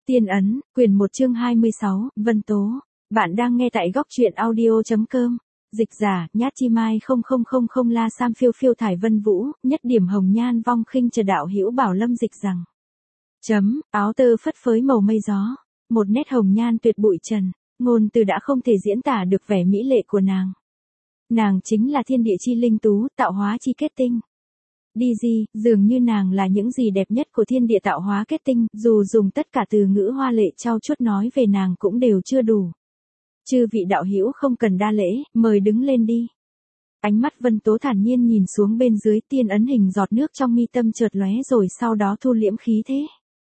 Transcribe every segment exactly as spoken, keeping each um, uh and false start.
Tiên ấn, quyển một chương hai mươi sáu, Vân Tố. Bạn đang nghe tại góc truyện audio.com. Dịch giả, Nhát Chi Mai không không không không La Sam phiêu phiêu thải vân vũ, nhất điểm hồng nhan vong khinh chờ đạo hữu bảo lâm dịch rằng. Chấm, áo tơ phất phới màu mây gió. Một nét hồng nhan tuyệt bụi trần, ngôn từ đã không thể diễn tả được vẻ mỹ lệ của nàng. Nàng chính là thiên địa chi linh tú, tạo hóa chi kết tinh. Đi gì, dường như nàng là những gì đẹp nhất của thiên địa tạo hóa kết tinh, dù dùng tất cả từ ngữ hoa lệ trau chuốt nói về nàng cũng đều chưa đủ. Chư vị đạo hữu không cần đa lễ, mời đứng lên đi. Ánh mắt Vân Tố thản nhiên nhìn xuống bên dưới, tiên ấn hình giọt nước trong mi tâm chợt lóe rồi sau đó thu liễm khí thế.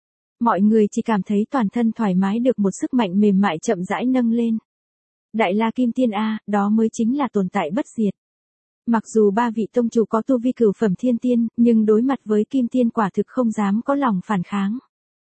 Mọi người chỉ cảm thấy toàn thân thoải mái được một sức mạnh mềm mại chậm rãi nâng lên. Đại La Kim Tiên a, đó mới chính là tồn tại bất diệt. Mặc dù ba vị tông chủ có tu vi cửu phẩm thiên tiên, nhưng đối mặt với Kim Tiên quả thực không dám có lòng phản kháng.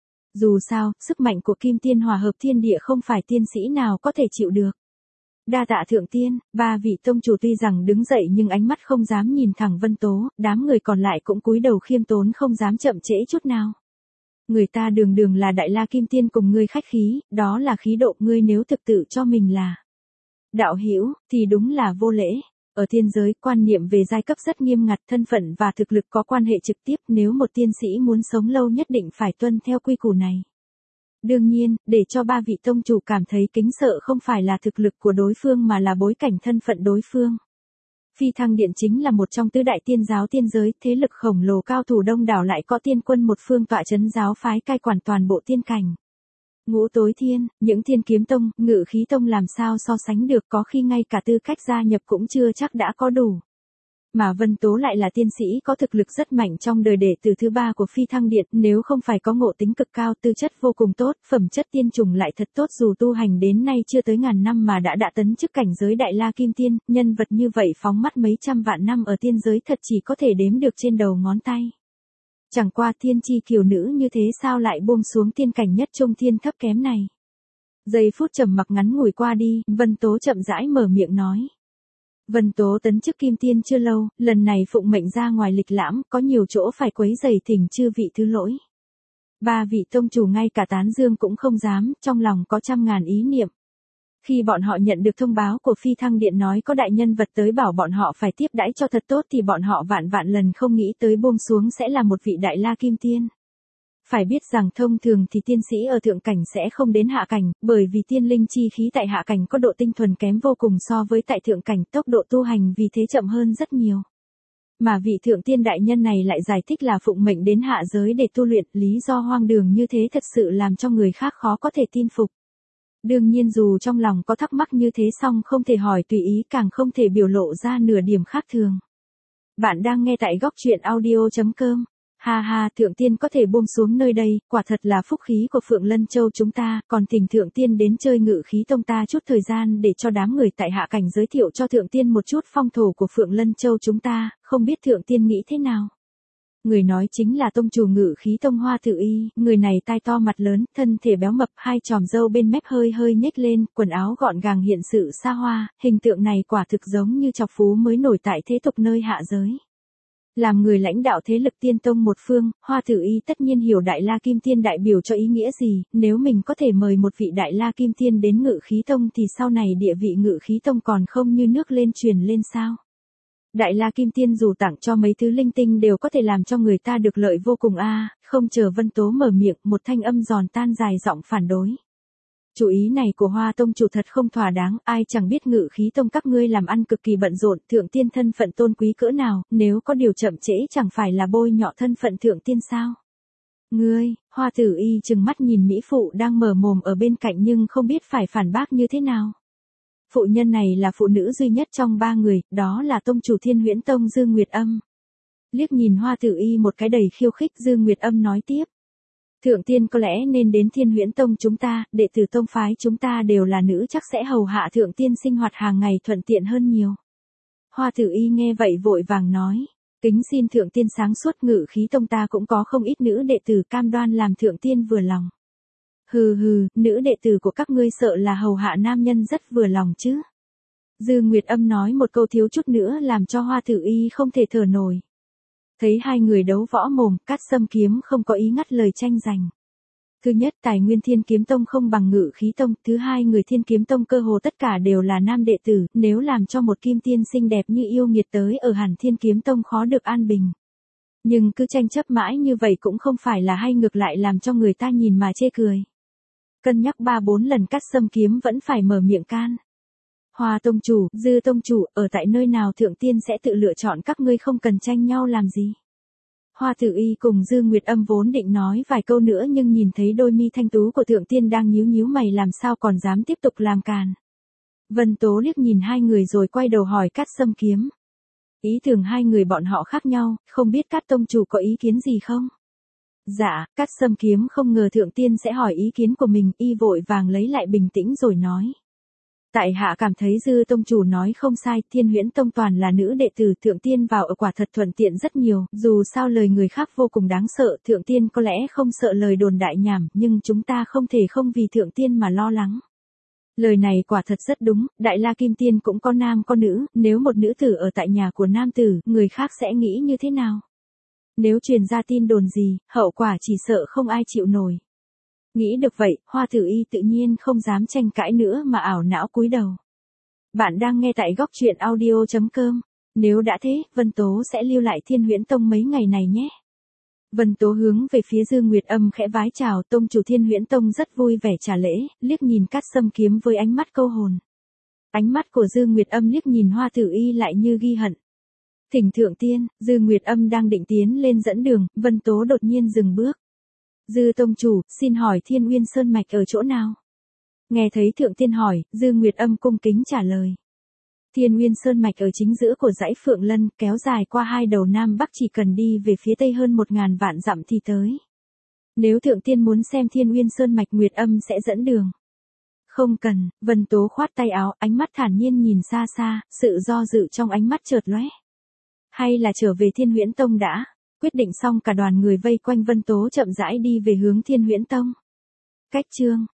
Dù sao, sức mạnh của Kim Tiên hòa hợp thiên địa không phải tiên sĩ nào có thể chịu được. Đa tạ thượng tiên, ba vị tông chủ tuy rằng đứng dậy nhưng ánh mắt không dám nhìn thẳng Vân Tố, đám người còn lại cũng cúi đầu khiêm tốn không dám chậm trễ chút nào. Người ta đường đường là Đại La Kim Tiên cùng ngươi khách khí, đó là khí độ, ngươi nếu thực tự cho mình là đạo hữu thì đúng là vô lễ. Ở thiên giới, quan niệm về giai cấp rất nghiêm ngặt, thân phận và thực lực có quan hệ trực tiếp, nếu một tiên sĩ muốn sống lâu nhất định phải tuân theo quy củ này. Đương nhiên, để cho ba vị tông chủ cảm thấy kính sợ không phải là thực lực của đối phương mà là bối cảnh thân phận đối phương. Phi Thăng Điện chính là một trong tứ đại tiên giáo tiên giới, thế lực khổng lồ cao thủ đông đảo lại có tiên quân một phương tọa chấn giáo phái cai quản toàn bộ tiên cảnh. Ngũ tối thiên, những thiên kiếm tông, ngự khí tông làm sao so sánh được, có khi ngay cả tư cách gia nhập cũng chưa chắc đã có đủ. Mà Vân Tố lại là tiên sĩ có thực lực rất mạnh trong đời đệ tử thứ ba của Phi Thăng Điện, nếu không phải có ngộ tính cực cao, tư chất vô cùng tốt, phẩm chất tiên trùng lại thật tốt, dù tu hành đến nay chưa tới ngàn năm mà đã đã tấn chức cảnh giới Đại La Kim Tiên, nhân vật như vậy phóng mắt mấy trăm vạn năm ở tiên giới thật chỉ có thể đếm được trên đầu ngón tay. Chẳng qua thiên chi kiều nữ như thế sao lại buông xuống tiên cảnh nhất trung thiên thấp kém này. Giây phút trầm mặc ngắn ngủi qua đi, Vân Tố chậm rãi mở miệng nói. Vân Tố tấn chức Kim Tiên chưa lâu, lần này phụng mệnh ra ngoài lịch lãm, có nhiều chỗ phải quấy rầy, thỉnh chư vị thứ lỗi. Ba vị tông chủ ngay cả tán dương cũng không dám, trong lòng có trăm ngàn ý niệm. Khi bọn họ nhận được thông báo của Phi Thăng Điện nói có đại nhân vật tới bảo bọn họ phải tiếp đãi cho thật tốt thì bọn họ vạn vạn lần không nghĩ tới buông xuống sẽ là một vị Đại La Kim Tiên. Phải biết rằng thông thường thì tiên sĩ ở thượng cảnh sẽ không đến hạ cảnh, bởi vì tiên linh chi khí tại hạ cảnh có độ tinh thuần kém vô cùng so với tại thượng cảnh, tốc độ tu hành vì thế chậm hơn rất nhiều. Mà vị thượng tiên đại nhân này lại giải thích là phụng mệnh đến hạ giới để tu luyện, lý do hoang đường như thế thật sự làm cho người khác khó có thể tin phục. Đương nhiên dù trong lòng có thắc mắc như thế song không thể hỏi tùy ý, càng không thể biểu lộ ra nửa điểm khác thường. Bạn đang nghe tại góc truyện audio.com. Ha ha, thượng tiên có thể buông xuống nơi đây, quả thật là phúc khí của Phượng Lân Châu chúng ta, còn thỉnh thượng tiên đến chơi ngự khí tông ta chút thời gian để cho đám người tại hạ cảnh giới thiệu cho thượng tiên một chút phong thổ của Phượng Lân Châu chúng ta, không biết thượng tiên nghĩ thế nào. Người nói chính là tông chủ ngự khí tông Hoa Tử Y, người này tai to mặt lớn, thân thể béo mập, hai tròm râu bên mép hơi hơi nhếch lên, quần áo gọn gàng hiện sự xa hoa, hình tượng này quả thực giống như chọc phú mới nổi tại thế tục nơi hạ giới. Làm người lãnh đạo thế lực tiên tông một phương, Hoa Tử Y tất nhiên hiểu Đại La Kim Tiên đại biểu cho ý nghĩa gì, nếu mình có thể mời một vị Đại La Kim Tiên đến ngự khí tông thì sau này địa vị ngự khí tông còn không như nước lên truyền lên sao. Đại La Kim Tiên dù tặng cho mấy thứ linh tinh đều có thể làm cho người ta được lợi vô cùng a. Không chờ Vân Tố mở miệng, một thanh âm giòn tan dài giọng phản đối. Chủ ý này của Hoa tông chủ thật không thỏa đáng, ai chẳng biết ngự khí tông các ngươi làm ăn cực kỳ bận rộn, thượng tiên thân phận tôn quý cỡ nào, nếu có điều chậm trễ chẳng phải là bôi nhọ thân phận thượng tiên sao. Ngươi, Hoa Tử Y trừng mắt nhìn mỹ phụ đang mở mồm ở bên cạnh nhưng không biết phải phản bác như thế nào. Phụ nhân này là phụ nữ duy nhất trong ba người, đó là tông chủ Thiên Huyễn Tông Dương Nguyệt Âm. Liếc nhìn Hoa Tử Y một cái đầy khiêu khích, Dương Nguyệt Âm nói tiếp. Thượng tiên có lẽ nên đến Thiên Huyễn Tông chúng ta, đệ tử tông phái chúng ta đều là nữ chắc sẽ hầu hạ thượng tiên sinh hoạt hàng ngày thuận tiện hơn nhiều. Hoa Tử Y nghe vậy vội vàng nói, kính xin thượng tiên sáng suốt, ngự khí tông ta cũng có không ít nữ đệ tử cam đoan làm thượng tiên vừa lòng. Hừ hừ, nữ đệ tử của các ngươi sợ là hầu hạ nam nhân rất vừa lòng chứ. Dư Nguyệt Âm nói một câu thiếu chút nữa làm cho Hoa Tử Y không thể thở nổi. Thấy hai người đấu võ mồm, Cát Sâm Kiếm không có ý ngắt lời tranh giành. Thứ nhất, tài nguyên Thiên Kiếm Tông không bằng Ngự Khí Tông, thứ hai, người Thiên Kiếm Tông cơ hồ tất cả đều là nam đệ tử, nếu làm cho một kim tiên xinh đẹp như yêu nghiệt tới ở hẳn Thiên Kiếm Tông khó được an bình. Nhưng cứ tranh chấp mãi như vậy cũng không phải là hay, ngược lại làm cho người ta nhìn mà chê cười. Cân nhắc ba bốn lần Cát Sâm Kiếm vẫn phải mở miệng can. Hoa tông chủ, Dư tông chủ, ở tại nơi nào thượng tiên sẽ tự lựa chọn, các ngươi không cần tranh nhau làm gì. Hoa Tử Y cùng Dư Nguyệt Âm vốn định nói vài câu nữa nhưng nhìn thấy đôi mi thanh tú của thượng tiên đang nhíu nhíu mày làm sao còn dám tiếp tục làm càn. Vân Tố liếc nhìn hai người rồi quay đầu hỏi Cát Sâm Kiếm. Ý tưởng hai người bọn họ khác nhau, không biết Cát tông chủ có ý kiến gì không? Dạ, Cát Sâm Kiếm không ngờ thượng tiên sẽ hỏi ý kiến của mình, y vội vàng lấy lại bình tĩnh rồi nói. Tại hạ cảm thấy Dư tông chủ nói không sai, Thiên Huyễn Tông toàn là nữ đệ tử, thượng tiên vào ở quả thật thuận tiện rất nhiều, dù sao lời người khác vô cùng đáng sợ, thượng tiên có lẽ không sợ lời đồn đại nhảm, nhưng chúng ta không thể không vì thượng tiên mà lo lắng. Lời này quả thật rất đúng, Đại La Kim Tiên cũng có nam có nữ, nếu một nữ tử ở tại nhà của nam tử, người khác sẽ nghĩ như thế nào? Nếu truyền ra tin đồn gì, hậu quả chỉ sợ không ai chịu nổi. Nghĩ được vậy, Hoa Tử Y tự nhiên không dám tranh cãi nữa mà ảo não cúi đầu. Bạn đang nghe tại góc truyện audio chấm com. Nếu đã thế, Vân Tố sẽ lưu lại Thiên Huyễn Tông mấy ngày này nhé. Vân Tố hướng về phía Dư Nguyệt Âm khẽ vái chào, tông chủ Thiên Huyễn Tông rất vui vẻ trả lễ, liếc nhìn Cát Sâm Kiếm với ánh mắt câu hồn. Ánh mắt của Dư Nguyệt Âm liếc nhìn Hoa Tử Y lại như ghi hận. Thỉnh thượng tiên, Dư Nguyệt Âm đang định tiến lên dẫn đường, Vân Tố đột nhiên dừng bước. Dư tông chủ, xin hỏi Thiên Uyên Sơn Mạch ở chỗ nào? Nghe thấy thượng tiên hỏi, Dư Nguyệt Âm cung kính trả lời. Thiên Uyên Sơn Mạch ở chính giữa của dãy Phượng Lân, kéo dài qua hai đầu Nam Bắc, chỉ cần đi về phía tây hơn một ngàn vạn dặm thì tới. Nếu thượng tiên muốn xem Thiên Uyên Sơn Mạch, Nguyệt Âm sẽ dẫn đường. Không cần, Vân Tố khoát tay áo, ánh mắt thản nhiên nhìn xa xa, sự do dự trong ánh mắt chợt lóe. Hay là trở về Thiên Huyễn Tông đã? Quyết định xong cả đoàn người vây quanh Vân Tố chậm rãi đi về hướng Thiên Huyễn Tông. Cách chương